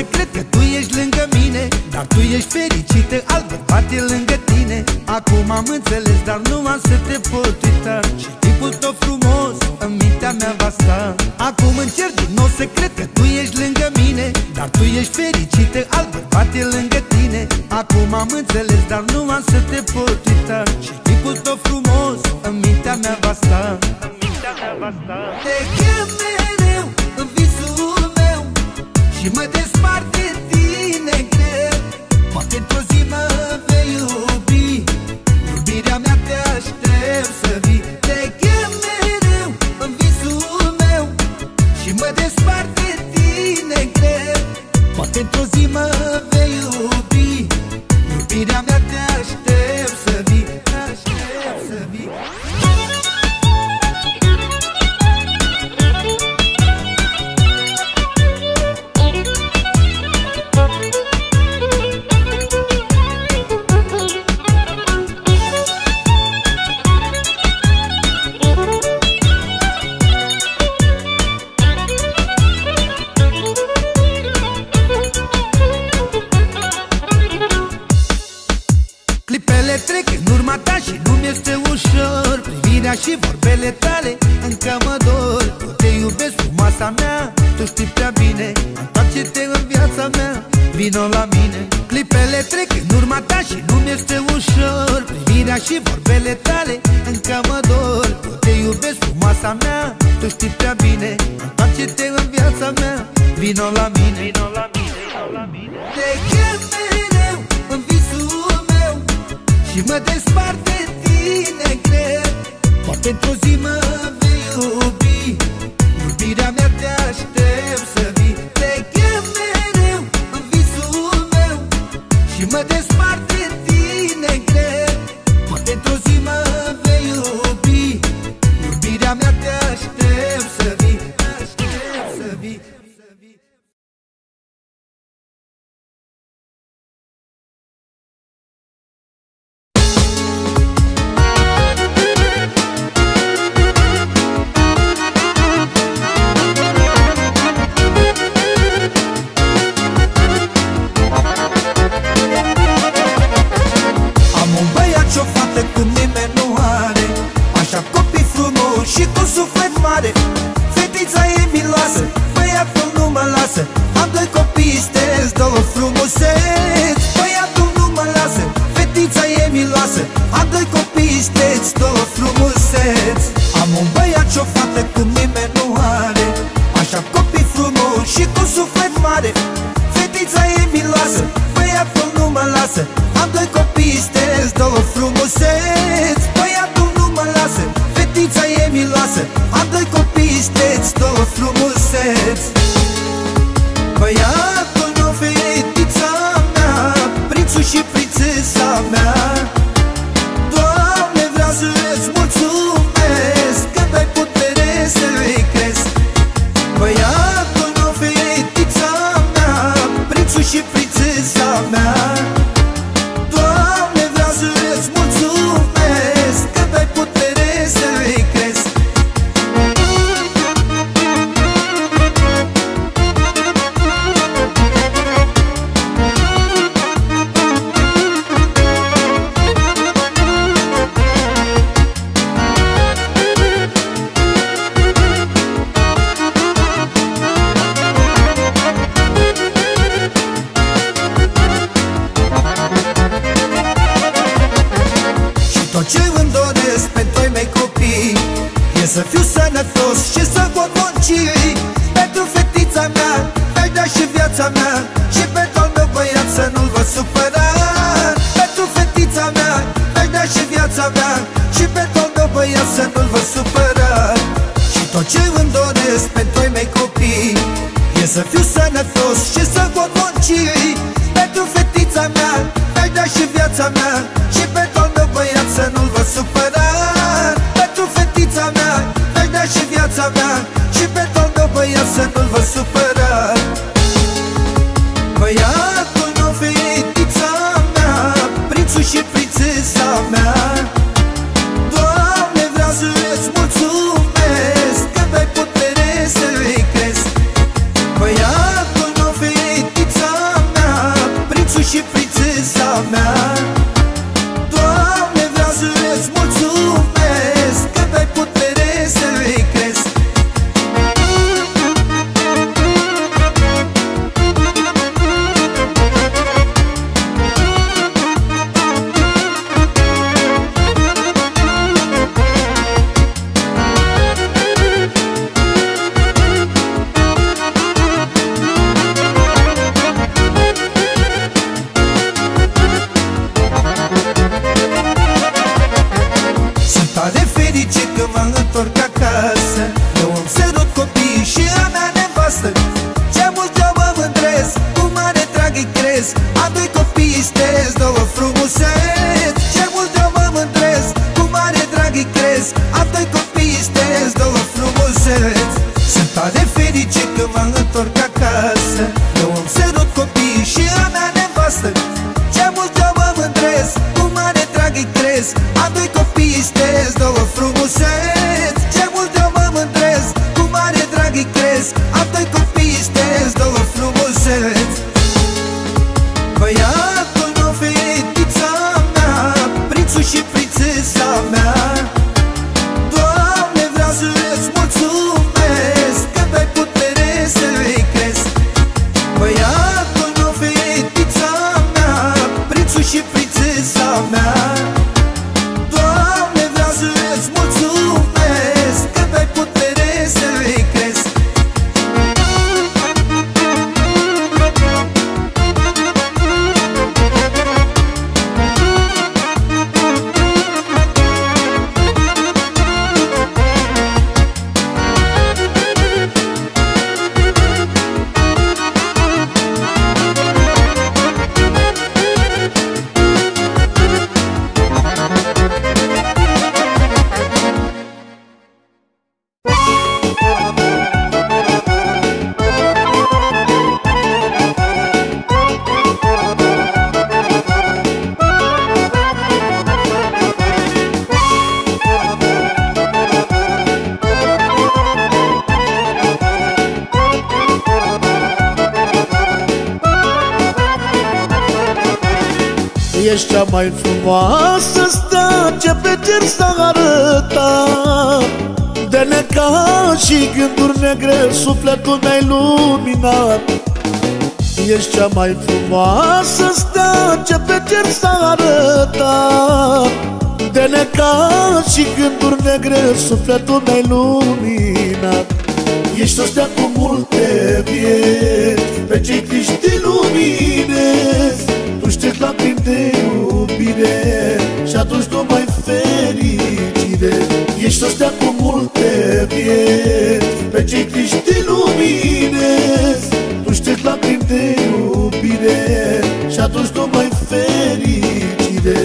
secret că tu ești lângă mine, dar tu ești fericită, alt bărbat e lângă tine. Acum am înțeles, dar nu am să te pot uita, și tipul tot frumos în mintea mea va sta. Acum încerc din nou să cred că tu ești lângă mine, dar tu ești fericită, alt bărbat e lângă tine. Acum am înțeles, dar nu am să te pot uita, și tipul tot frumos în mintea mea va sta. Te chem mereu în visul meu și mă despart de tine greu. Poate într-o zi mă vei iubi, iubirea mea te aștept să vii. Te chem mereu în visul meu și mă despart de tine greu. Poate într-o zi mă vei iubi, iubirea mea te aștept să vii, aștept să vii. Clipele trec în urma ta și nu-mi este ușor, privirea și vorbele tale încă mă dor. Eu te iubesc, frumoasa mea, tu știi prea bine, întoarce-te în viața mea, vino la mine. Clipele trec în urma ta și nu-mi este ușor, privirea și vorbele tale încă mă dor. Eu te iubesc, frumoasa mea, tu știi prea bine, întoarce-te în viața mea, vino la mine. Te chem mereu în visul meu și mă despart de tine greu. Poate într-o zi mă vei iubi, iubirea mea te aștept să vii. Te chem mereu în visul meu și mă despart de tine greu. Poate într-o zi mă vei iubi, iubirea mea te aștept să vii, aștept să vii. Și cu suflet mare, fetița e miloasă, băiatul nu mă lasă. Am doi copii, stez, două frumuseți. Băiatul nu mă lasă, fetița e miloasă. Am doi copii, stez, două frumuseți. Am un băiat și o fată cum nimeni nu are, așa copii frumoși și cu suflet mare. Fetița e miloasă, băiatul nu mă lasă. Am doi copii, stez, două frumuseți. Băiatul nu mă lasă, fetița e miloasă. Am doi copii, steți, două frumuseți. Băiatul meu, fetița mea, prințul și prințesa mea. Doamne, vreau să-ți mulțumesc că dai putere să-i cresc. Băiatul meu, fetița mea, prințul și prințesa mea. Doamne, vreau să-ți mulțumesc că dai putere să-i cresc. Tot ce îmi doresc pentru ai mei copii e să fiu sănătos și să pot munci. Pentru fetița mea mi-aș da și viața mea, și pentru al meu băiat să nu-l văd supărat. Pentru fetița mea mi-aș da și viața mea, și pentru al meu băiat să nu-l văd supărat. Și tot ce îmi doresc pentru ai mei copii e să fiu sănătos și să pot munci. Pentru fetița mea mi-aș da și viața mea, și pentru al meu băiat să nu-l văd supărat. Pentru fetița mea mi-aș da și viața mea, și pentru al meu băiat să nu-l văd supărat. Băiatul meu, fetița mea, prințul și prințesa mea. Doamne, vreau să-ți mulțumesc că dai putere să-i cresc. Băiatul meu, fetița mândresc, am doi copii șteresc, două frumuseți. Ce mult eu mă mândresc, cu mare drag îi cresc, am doi copii șteresc, două frumuseți. Sunt tare fericit că mă întorc acasă, eu îmi sărut copiii și a mea nevastă. Ce mult eu mă mândresc, cu mare drag îi cresc, am doi copii șteresc, două frumuseți. Ce mult eu mă mândresc, cu mare drag îi cresc, am doi copii șteresc, două frumuseți. Băiatul meu, fetița mea, prințul și prințesa mea, Doamne, vreau să-ți mulțumesc că dai putere să-i cresc. Băiatul meu, fetița mea, prințul și prințesa mea, Doamne, vreau să-ți mulțumesc că dai putere să-i cresc. Ești cea mai frumoasă stea ce pe cer s-a arătat. De necaz și gânduri negre sufletul mi-ai luminat. Ești cea mai frumoasă stea ce pe cer s-a arătat. De necaz și gânduri negre sufletul mi-ai luminat. Ești o stea cu multe vieți, pe cei triști te luminezi. Tu ștergi lacrimi de iubire și atunci tu mai fericire. Ești o stea cu multe vieți, pe cei triști te luminezi. Tu ștergi lacrimi de iubire și atunci tu mai fericire.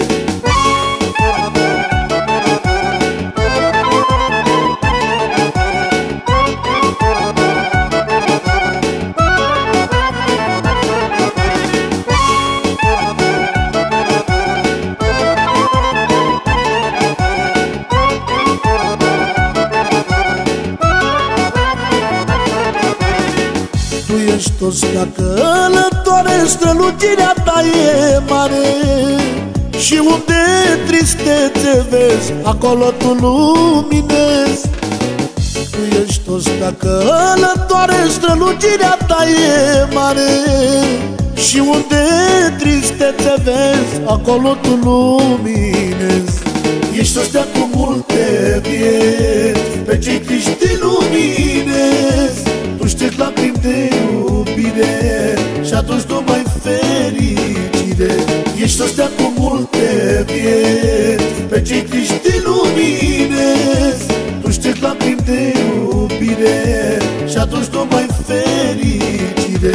Ești o stea călătoare, strălucirea ta e mare. Și unde tristețe vezi, acolo tu luminezi. Tu ești o stea călătoare, strălucirea ta e mare. Și unde tristețe vezi, acolo tu luminezi. Ești o stea cu multe vieți, pe cei triști te luminezi. Tu ștergi lacrimi de iubire și atunci tu mai fericire. Ești o stea cu multe vieți, pe cei triști te luminezi. Tu ștergi lacrimi de iubire și atunci tu mai fericire.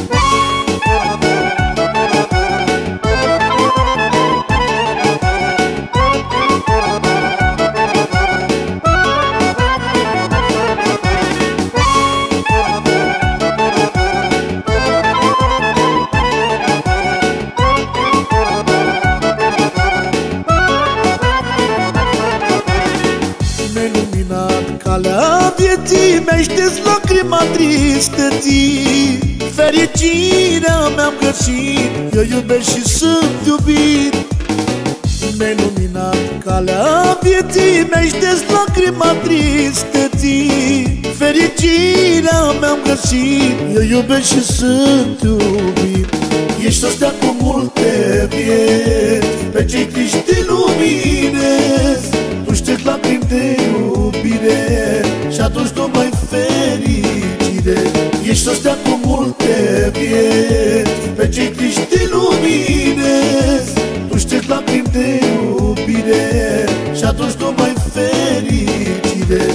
Calea vieții mi-ai șters lacrima tristeții. Fericirea mi-am găsit, eu iubesc și sunt iubit. Mi-ai luminat calea vieții, mi-ai șters lacrima tristeții. Fericirea mi-am găsit, eu iubesc și sunt iubit. Ești o stea cu multe vieți, pe cei triști te luminezi. Tu ștergi lacrimi de iubire și atunci tu mai fericire. Ești o stea cu multe vieți, pe cei triști te luminezi. Tu ștergi lacrimi de iubire și atunci tu mai fericire.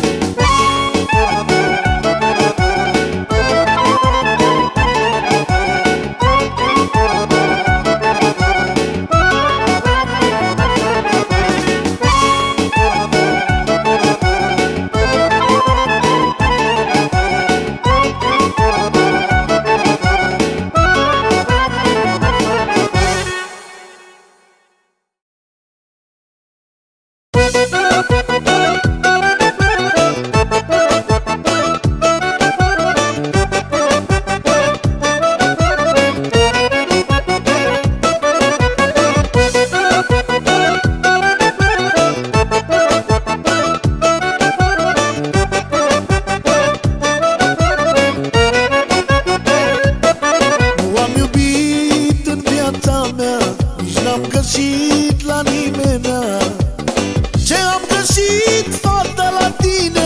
găsit la nimenea ce am găsit, fata, la tine.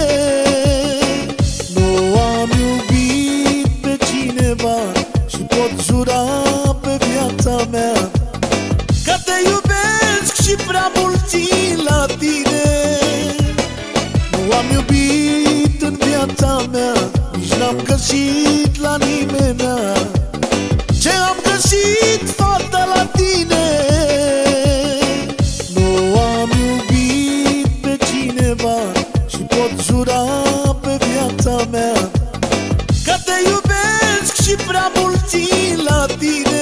Nu am iubit pe cineva și pot jura pe viața mea că te iubesc și prea mult țin la tine. Nu am iubit în viața mea, nici n-am găsit la nimenea ce am găsit, fata, la tine. Nu am iubit pe cineva și pot jura pe viața mea că te iubesc și prea mult țin la tine.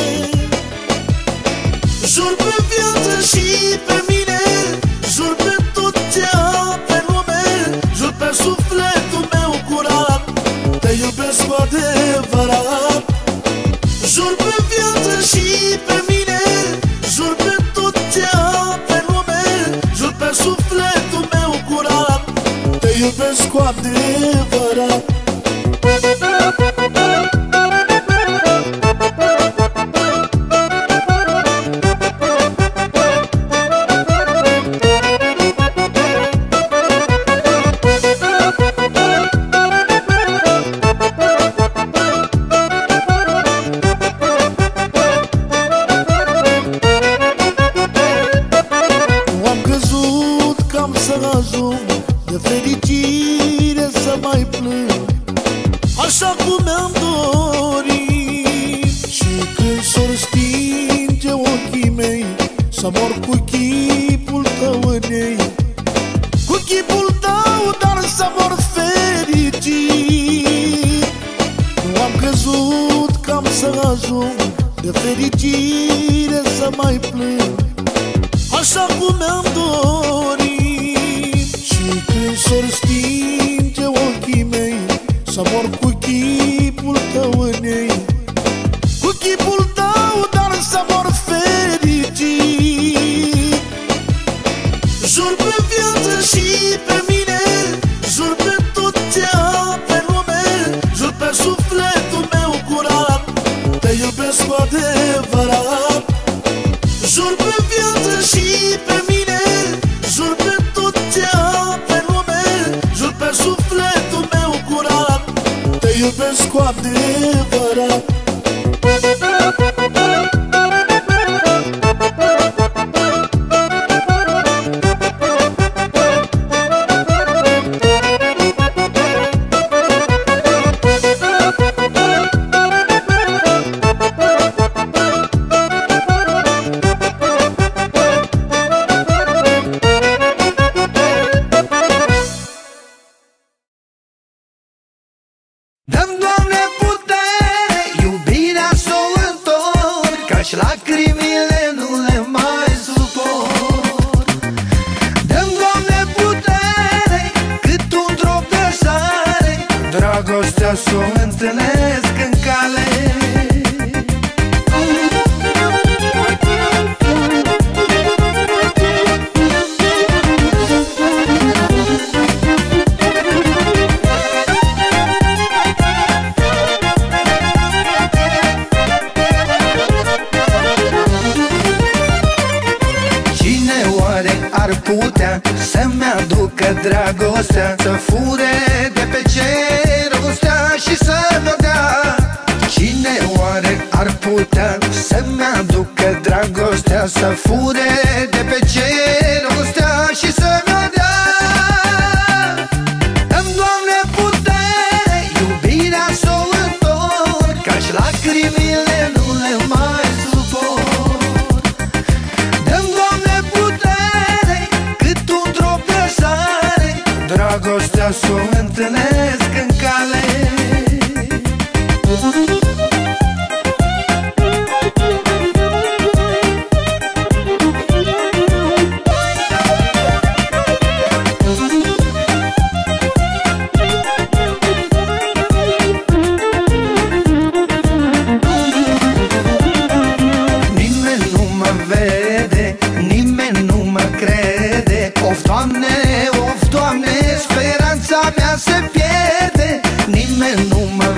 Jur pe viață și pe mine, jur pe tot ce am pe lume, jur pe sufletul meu curat, te iubesc cu adevărat. Jur pe viață și pe mine, jur pe tot ce am pe lume, jur pe sufletul meu curat, te iubesc cu adevărat. De fericire să mai plâng așa cum mi-am dorit. Și când s-or stinge ochii mei, să mor cu chipul tău în ei, cu chipul tău, dar să mor fericit. Nu am crezut că am să ajung de fericire să mai plâng așa cum mi-am dorit. Când s-or stinge ochii mei, să mor cu chipul tău în ei, cu chipul tău, dar să mor fericit. Jur pe viață și pe mine, jur pe tot ce am pe lume, jur pe sufletul meu curat, te iubesc cu adevărat. Jur pe viață și pe mine, jur pe tot ce am pe lume, jur pe sufletul meu curat, te iubesc cu adevărat. Dă-mi, Doamne, putere, iubirea s-o întorc, că-și lacrimile nu le mai suport. Dă-mi, Doamne, putere, cât un drop de sare, dragostea s-o întâlnesc în cale. Ar putea să-mi aducă dragostea, să fure de pe cer gustea și să mi-o dea. Cine oare ar putea să-mi aducă dragostea, să fure de pe cer gustea și să mi-o dea? Dă-mi, Doamne, putere, iubirea s-o întorc, că-și lacrimile nu le mai suport. Dă-mi, Doamne, putere, cât un drop de sare, dragostea s-o întâlnesc în cale.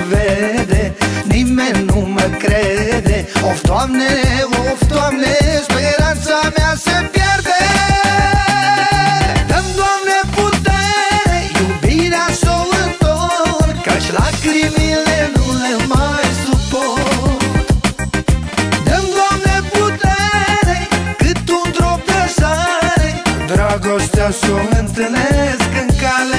Doamne, of, Doamne, s-o întâlnesc în cale.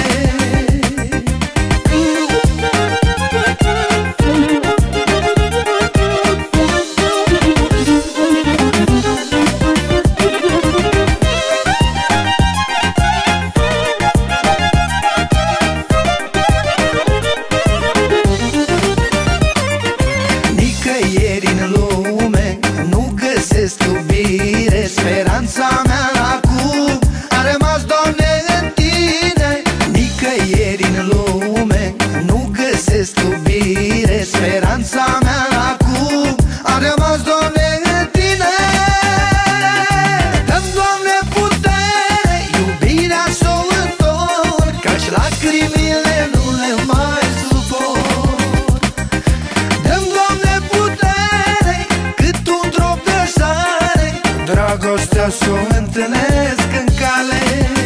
Nicăieri în lume nu găsesc iubire. Speranța mea acum a rămas, Doamne, în Tine. Nicăieri în lume nu găsesc iubire. Speranța mea acum a rămas, Doamne, în Tine. Dă-mi, Doamne, putere, iubirea s-o întorc, căci lacrimile nu le mai suport. Dă-mi, Doamne, putere, cât un drop de sare, dragostea s-o întâlnesc în cale.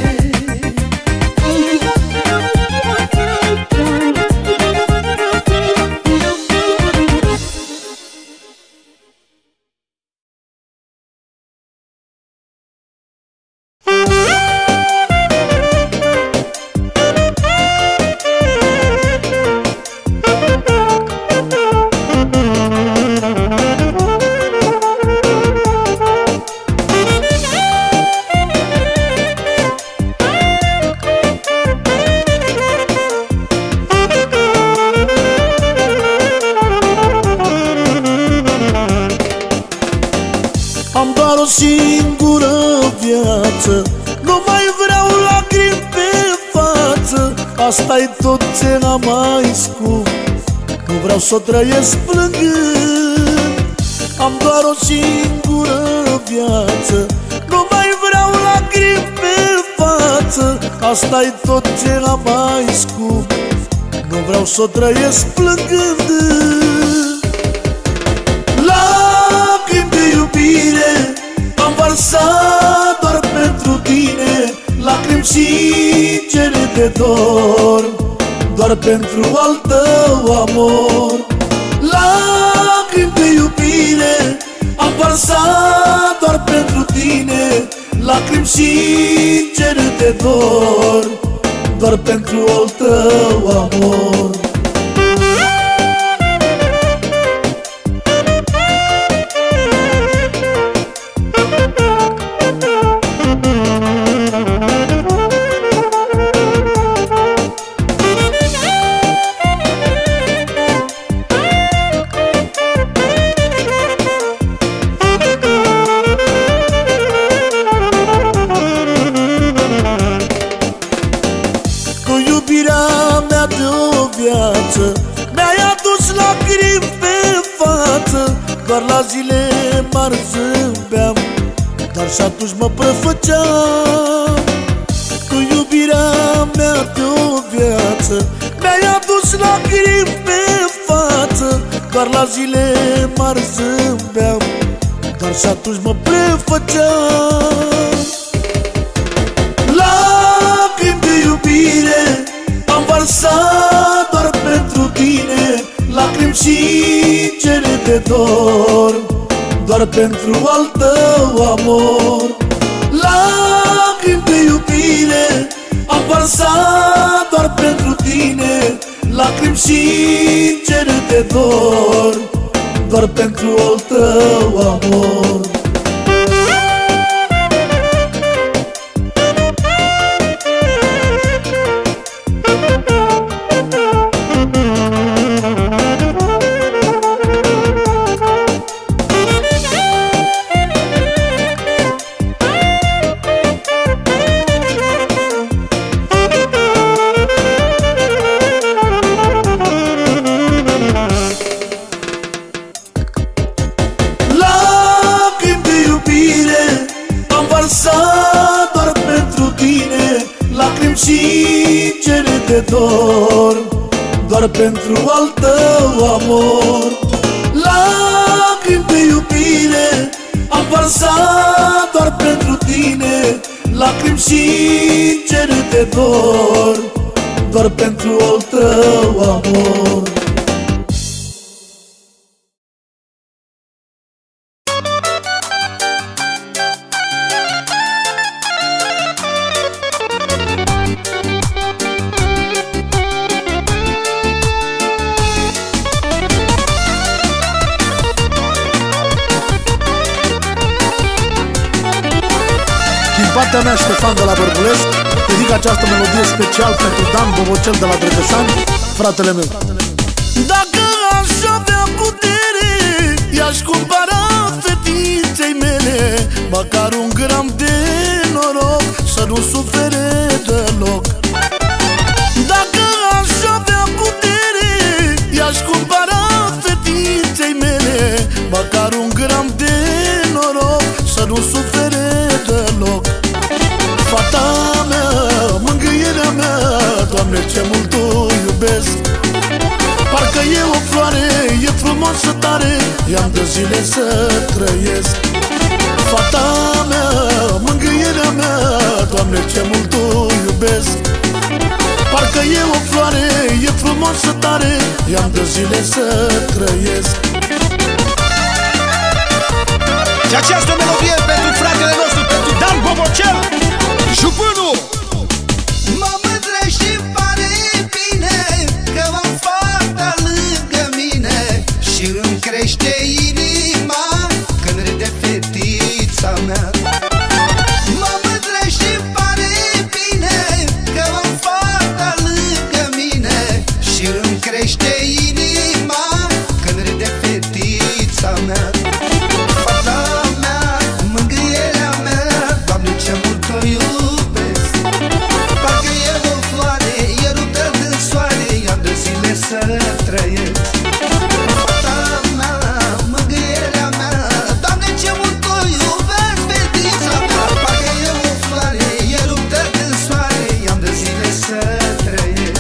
Am doar o singură viață, nu mai vreau lacrimi pe față. Asta-i tot ce am mai scump, nu vreau să o trăiesc plângând. Am doar o singură viață, nu mai vreau lacrimi pe față. Asta-i tot ce am mai scump, nu vreau să o trăiesc plângând. Lacrimi de iubire am varsat doar pentru tine, lacrimi sincere de dor, doar pentru al tău amor. Lacrimi de iubire am varsat doar pentru tine, lacrimi sincere de dor, doar pentru al tău amor. Mi-ai adus lacrimi pe față, doar la zile mari zâmbeam, dar și atunci mă prefăceam. Cu iubirea mea de-o viață mi-ai adus lacrimi pe față, doar la zile mari zâmbeam, dar și atunci mă prefăceam. Lacrimi de iubire am varsat doar pentru tine, lacrimi sincere de dor, doar pentru al tău amor. Lacrimi de iubire am varsat doar pentru tine, lacrimi sincere de dor, doar pentru al tău amor. Sincere de dor, doar pentru al tău amor. Lacrimi de iubire am varsat doar pentru tine, lacrimi sincere de dor, doar pentru al tău amor. partea mea, Ștefan de la Bărbulești, dedic această melodie special pentru Dan Bobocel de la Drăgășani, fratele meu. Dacă aș avea putere, i-aș cumpăra fetiței mele măcar un gram de noroc, să nu sufere deloc. Dacă aș avea putere, i-aș cumpăra fetiței mele măcar un gram de noroc, să nu sufere deloc. Fata mea, mângâierea mea, Doamne, ce mult o iubesc. Parcă e o floare, e frumoasă tare, i-am de zile să trăiesc. Fata mea, mângâierea mea, Doamne, ce mult o iubesc. Parcă e o floare, e frumoasă tare, i-am de zile să trăiesc. Și această melodie pentru fratele nostru, pentru Dan Bobocel, Jupânul. Mă mândresc și-mi pare bine că am fata lângă mine și îmi crește inima când râde fetița mea. Mă mândresc și-mi pare bine că am fata lângă mine și îmi crește inima când râde fetița mea. Fata mea, mângâierea mea, Doamne, ce mult o iubesc. Parcă e o floare, e ruptă din soare, i-am de zile să trăiesc. Fata mea, mângâierea mea, Doamne, ce mult o iubesc, fetița mea. Parcă e o floare, e ruptă din soare, i-am de zile să trăiesc.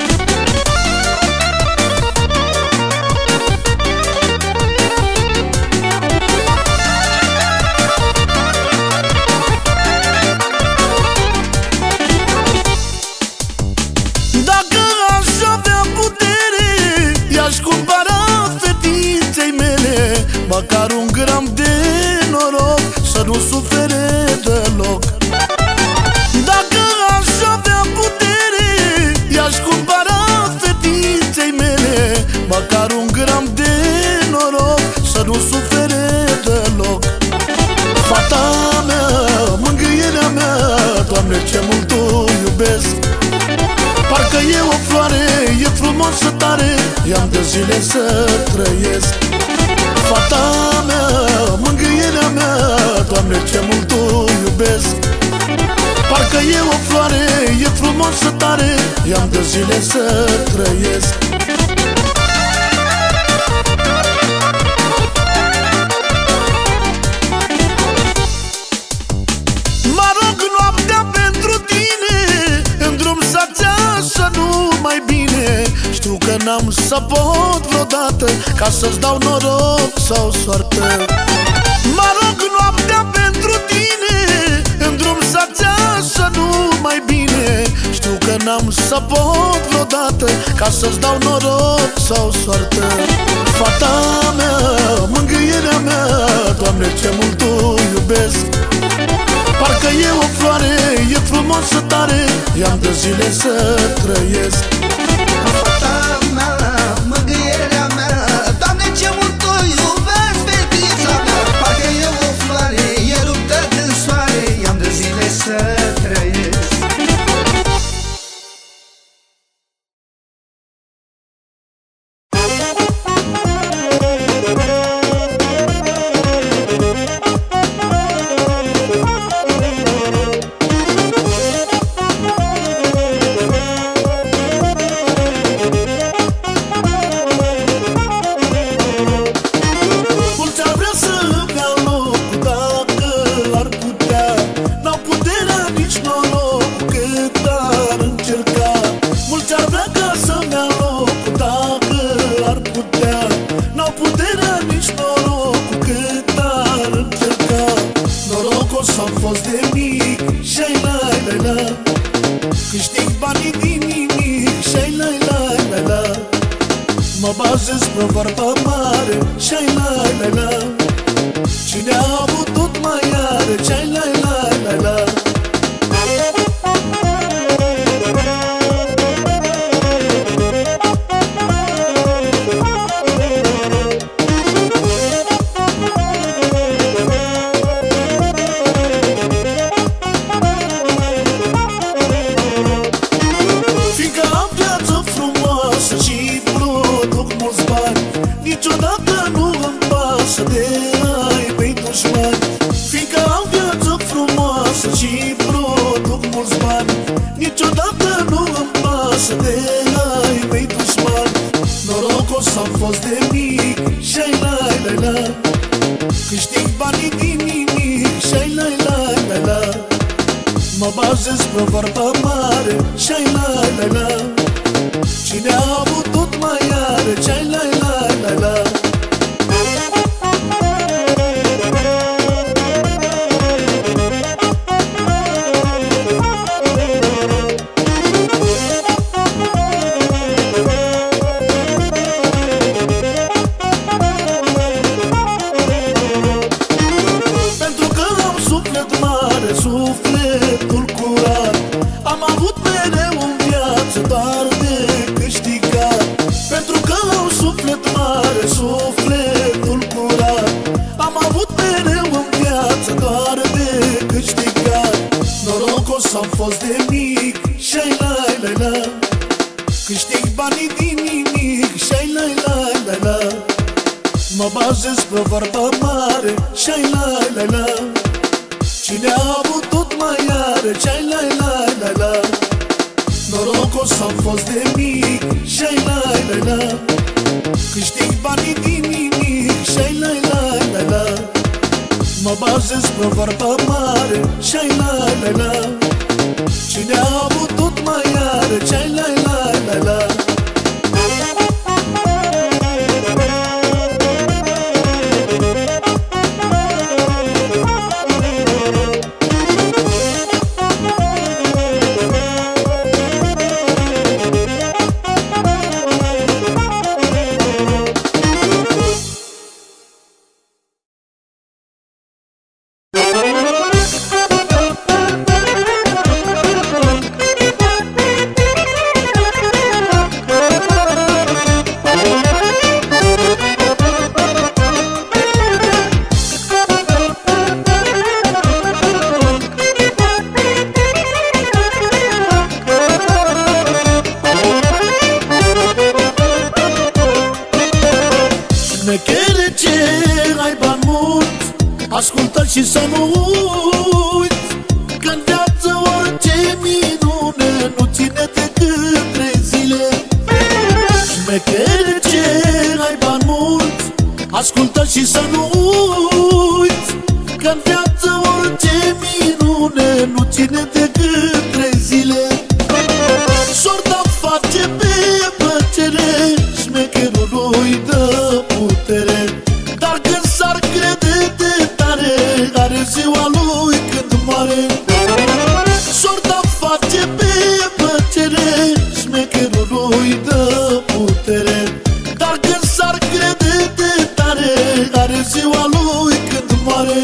Dacă aș avea putere, i-aș cumpăra fetiței mele măcar un gram de noroc, să nu sufere deloc. Dacă aș avea putere, i-aș cumpăra fetiței mele măcar un gram de noroc, să nu sufere deloc. Fata mea, mângâierea mea, Doamne, ce mult o iubesc. Parcă e o floare, e frumoasă tare, i-am de zile să trăiesc. Fata mea, mângâierea mea, Doamne, ce mult o iubesc. Parcă e o floare, e frumoasă tare, i-am de zile să trăiesc. Mă rog noaptea pentru tine, în drum să-ți iasă numai bine. Știu că n-am să pot vreodată ca să-ți dau noroc sau soartă. Mă rog noaptea pentru tine, în drum să-ți iasă numai bine. Știu că n-am să pot vreodată ca să-ți dau noroc sau soartă. Fata mea, mângâierea mea, Doamne, ce mult o iubesc. Parcă e o floare, e frumoasă tare, i-am de zile să trăiesc. Fata mea, mângâierea mea, Doamne, ce mult o iubesc, fetița mea. Parcă e o floare, e ruptă din soare, i-am de zile să trăiesc. Mă bazez pe vorba mare, ce-ai la. Cine a avut tot mai are, ce-ai la. fost de mic, și-ai la-i-la-la. Câștig banii din nimic, și-ai la-i-la-la-la. Mă bazez pe vorba mare, și-ai la-i-la-la. Cine a avut tot mai are, ce-ai la-i-la-la-la. Sufletul curat, am avut mereu în viață doar de câștigat. Pentru că am suflet mare, sufletul curat, am avut mereu în viață doar de câștigat. Norocos am fost de mic, și-ai la-i-la-la. Câștig banii din nimic, și-ai la-i-la-la-la. Mă bazez pe vorba mare, și-ai la-i-la-la. Cine a avut tot mai are, ce-ai la-i-la-la-la. Norocos am fost de mic, și-ai la-i-la-la. Câștig banii din nimic, și-ai la-i-la-la-la. Mă bazez pe vorba mare, și-ai la-i-la-la. Cine a avut tot mai are, ce-ai la-i-la-la-la. Șmechere ce ai bani mulți, ascultă și să nu uiți că-n viață orice minune nu ține decât 3 zile. Șmechere ce ai bani mulți, ascultă și să nu uiți că-n viață orice minune nu ține decât 3 zile. Sorta face pe plăcere, șmecherului dă putere, dar când s-ar crede de tare, are ziua lui când moare. Sorta face pe plăcere, șmecherului dă putere, dar când s-ar crede de tare, are ziua lui când moare.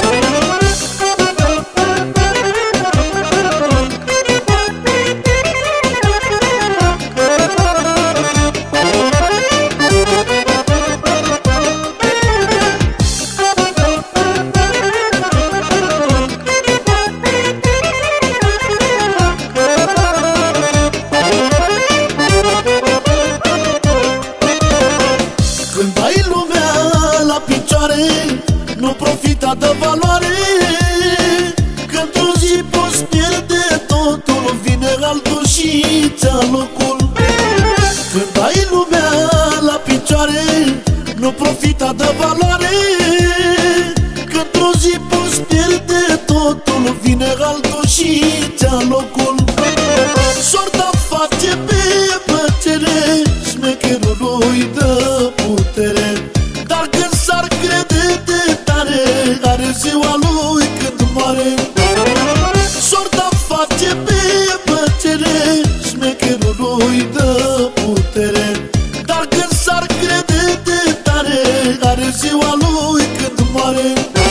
Nu profita de valoare, că într-o zi poți pierde totul, vine altul și ți-a locul. Când ai lumea la picioare, nu profita de valoare, că într-o zi poți pierde totul, vine altul și ți-a locul. Sorta face pe plăcere, șmecherului dă putere, dar când s-ar crede de tare, are ziua lui când moare. Sorta face pe plăcere, șmecherului dă putere, dar când s-ar crede de tare, are ziua lui când moare.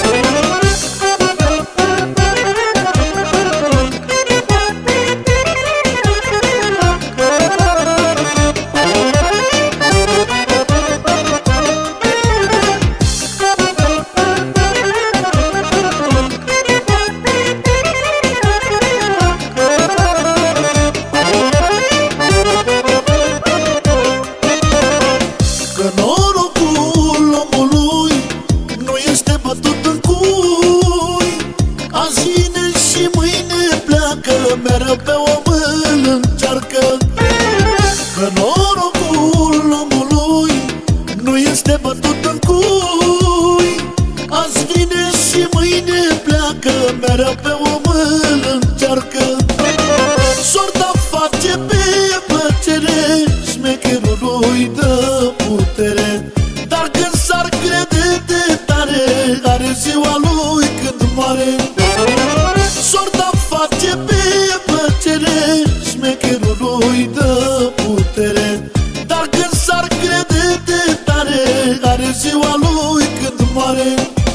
Mereu pe om îl încearcă, că norocul omului Azi vine și mâine pleacă, mereu pe om îl încearcă. Sorta face pe plăcere, șmecherul îi dă putere. Dar când s-ar crede de tare, are ziua lui când moare. Sorta face pe plăcere, șmecherul îi dă putere. Dar când s-ar crede de tare, are ziua lui când moare.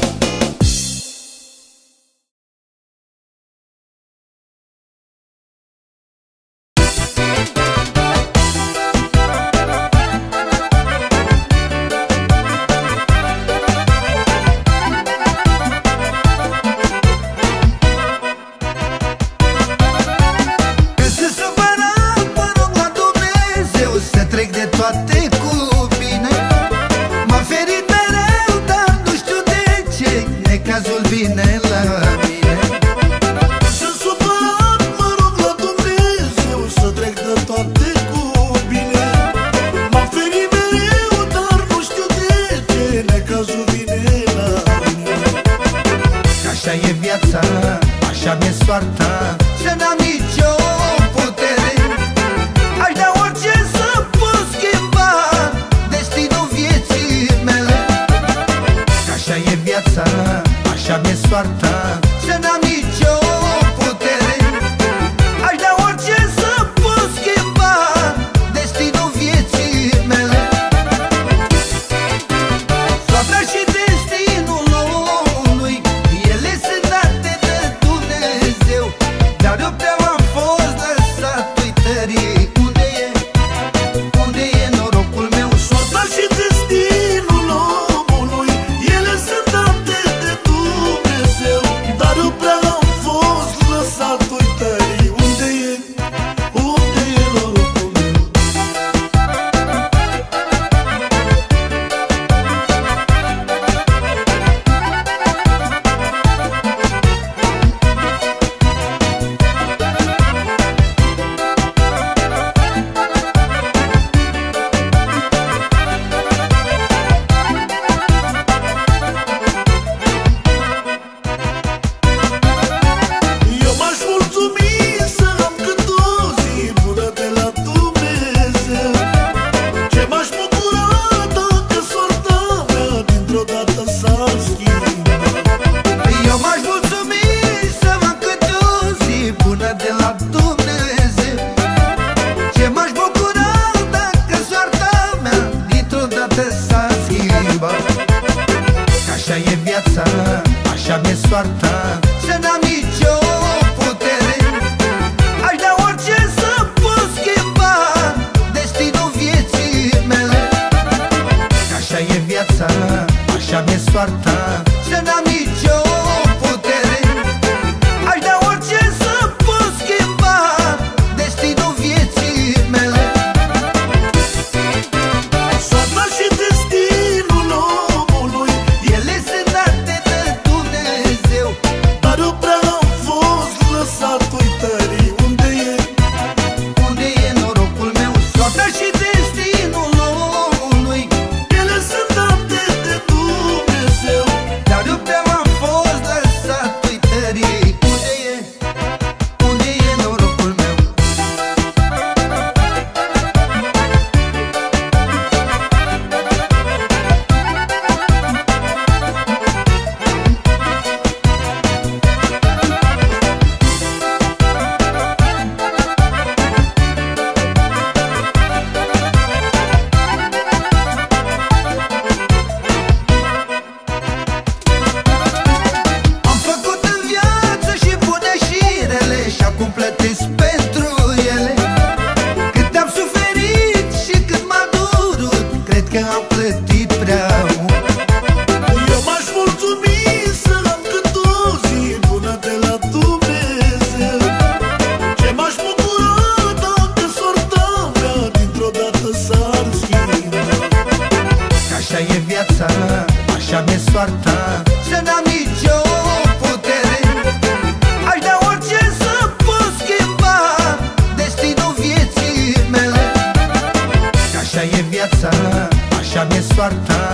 Toate cu bine, m-am ferit mereu, dar nu știu de ce necazul vine la mine. Sunt supărat, mă rog la Dumnezeu să trec de toate cu bine. M-am ferit mereu, dar nu știu de ce necazul vine la mine. Că așa e viața, așa mi-e soarta, să n-am nicio putere. Aș da orice să pot schimba destinul vieții mele. Că așa e viața, așa mi-e soarta, să n-am nicio putere. Aș da orice să pot schimba destinul vieții mele. Soarta și destinul omului, ele sunt date de Dumnezeu. Dar eu prea am fost lăsat uitării. Unde e norocul meu? Soarta și destinul omului, ele sunt date de Dumnezeu. Dar eu prea am fost lăsat uitării. Unde e norocul meu? Eu m-aș mulțumi să am cât o zi bună de la Dumnezeu. Ce m-aș bucura dacă soarta mea dintr-o dată s-ar schimba. Eu m-aș mulțumi să am câte o zi bună de la Dumnezeu. Ce m-aș bucura dacă soarta mea dintr-o dată s-ar schimba. Că așa e viața, așa mi-e soarta, să n-am nicio putere. Aș da orice să pot schimba destinul vieții mele. Că așa e viața, așa mi-e soarta, să n-am nicio putere. Aș da orice să pot schimba destinul vieții mele. Soarta și destinul omului, Ele sunt date de Dumnezeu. dar eu prea am fost lăsat uitării. Unde e norocul meu? Soarta și destinul omului, ele sunt date de Dumnezeu. dar eu prea am fost lăsat uitării. Unde e norocul meu? Am făcut în viață și bune și rele, și acum plătesc pentru ele. Cât am suferit și cât m-a durut, cred că am plătit prea mult. Eu m-aș mulțumi să am cât o zi bună de la Dumnezeu. Ce m-aș bucura dacă soarta mea dintr-o dată s-ar schimba. Că așa e viața, așa mi-e soarta, să n-am nicio putere. Aș da orice să pot schimba destinul vieții mele. Că așa e viața, așa mi-e soarta,